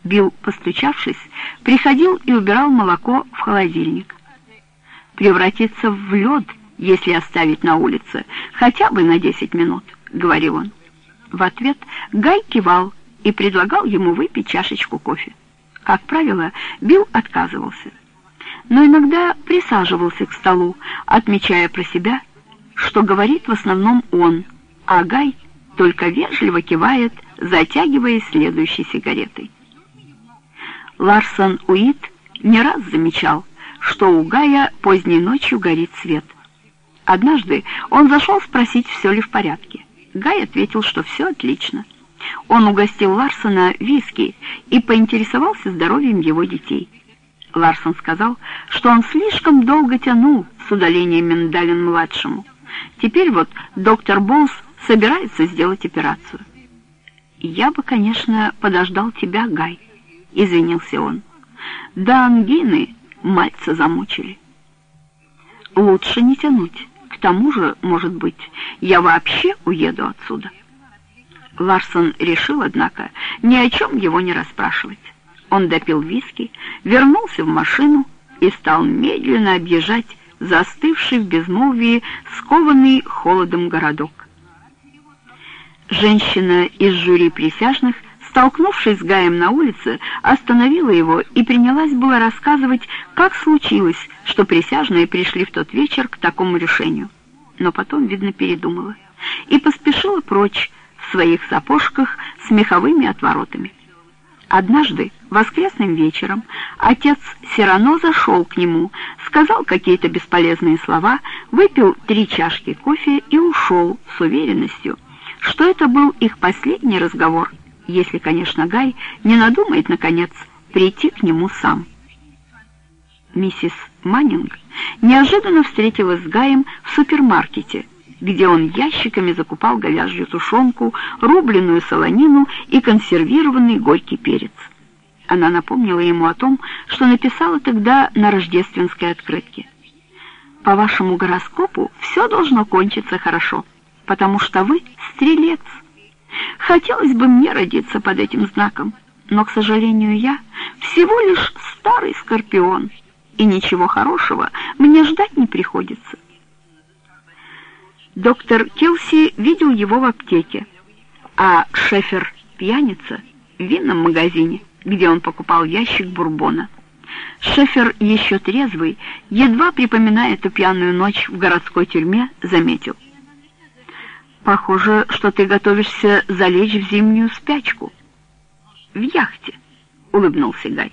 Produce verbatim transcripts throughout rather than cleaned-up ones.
Билл, постучавшись, приходил и убирал молоко в холодильник. «Превратиться в лед, если оставить на улице, хотя бы на десять минут», — говорил он. В ответ Гай кивал и предлагал ему выпить чашечку кофе. Как правило, Билл отказывался, но иногда присаживался к столу, отмечая про себя, что говорит в основном он, а Гай только вежливо кивает, затягиваясь следующей сигаретой. Ларсон Уит не раз замечал, что у Гая поздней ночью горит свет. Однажды он зашел спросить, все ли в порядке. Гай ответил, что все отлично. Он угостил Ларсона виски и поинтересовался здоровьем его детей. Ларсон сказал, что он слишком долго тянул с удалением Миндалин-младшему. Теперь вот доктор Боулс собирается сделать операцию. «Я бы, конечно, подождал тебя, Гай», — извинился он. «Да ангины мальца замучили». «Лучше не тянуть. К тому же, может быть, я вообще уеду отсюда». Ларсон решил, однако, ни о чем его не расспрашивать. Он допил виски, вернулся в машину и стал медленно объезжать застывший в безмолвии, скованный холодом городок. Женщина из жюри присяжных, столкнувшись с Гаем на улице, остановила его и принялась было рассказывать, как случилось, что присяжные пришли в тот вечер к такому решению. Но потом, видно, передумала и поспешила прочь в своих сапожках с меховыми отворотами. Однажды, воскресным вечером, отец Сирано зашел к нему, сказал какие-то бесполезные слова, выпил три чашки кофе и ушел с уверенностью, что это был их последний разговор, если, конечно, Гай не надумает, наконец, прийти к нему сам. Миссис Маннинг неожиданно встретилась с Гаем в супермаркете, где он ящиками закупал говяжью тушенку, рубленую солонину и консервированный горький перец. Она напомнила ему о том, что написала тогда на рождественской открытке. «По вашему гороскопу все должно кончиться хорошо, потому что вы стрелец. Хотелось бы мне родиться под этим знаком, но, к сожалению, я всего лишь старый скорпион, и ничего хорошего мне ждать не приходится». Доктор Келси видел его в аптеке, а Шефер, пьяница, в винном магазине, где он покупал ящик бурбона. Шефер, еще трезвый, едва припоминая эту пьяную ночь в городской тюрьме, заметил: «Похоже, что ты готовишься залечь в зимнюю спячку». «В яхте», — улыбнулся Гай.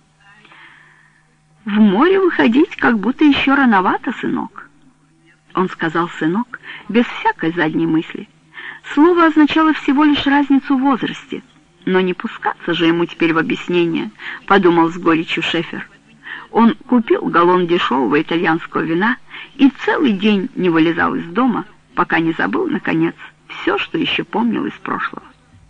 «В море выходить как будто еще рановато, сынок». Он сказал «сынок» без всякой задней мысли. Слово означало всего лишь разницу в возрасте. Но не пускаться же ему теперь в объяснение, подумал с горечью Шефер. Он купил галлон дешевого итальянского вина и целый день не вылезал из дома, пока не забыл, наконец, все, что еще помнил из прошлого.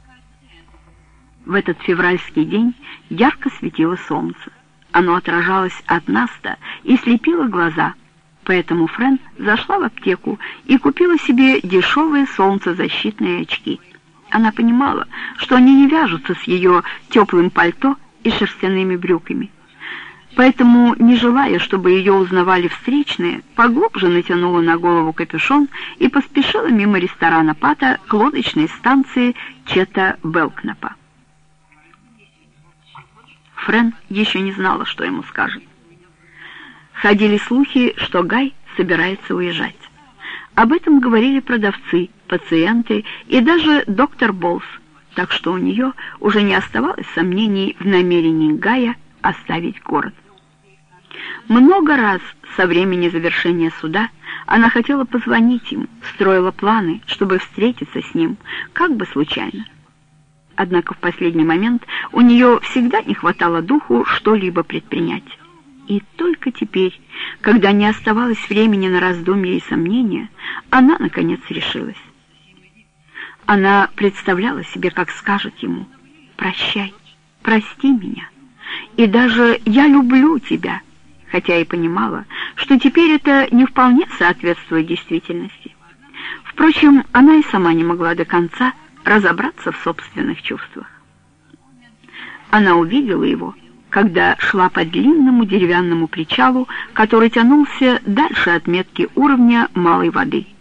В этот февральский день ярко светило солнце. Оно отражалось от наста и слепило глаза. Поэтому Френ зашла в аптеку и купила себе дешевые солнцезащитные очки. Она понимала, что они не вяжутся с ее теплым пальто и шерстяными брюками. Поэтому, не желая, чтобы ее узнавали встречные, поглубже натянула на голову капюшон и поспешила мимо ресторана Пата к лодочной станции Чета Белкнапа. Френ еще не знала, что ему скажет. Ходили слухи, что Гай собирается уезжать. Об этом говорили продавцы, пациенты и даже доктор Боулс, так что у нее уже не оставалось сомнений в намерении Гая оставить город. Много раз со времени завершения суда она хотела позвонить ему, строила планы, чтобы встретиться с ним, как бы случайно. Однако в последний момент у нее всегда не хватало духу что-либо предпринять. И только теперь, когда не оставалось времени на раздумья и сомнения, она, наконец, решилась. Она представляла себе, как скажет ему: «Прощай, прости меня, и даже я люблю тебя», хотя и понимала, что теперь это не вполне соответствует действительности. Впрочем, она и сама не могла до конца разобраться в собственных чувствах. Она увидела его, когда шла по длинному деревянному причалу, который тянулся дальше отметки уровня малой воды.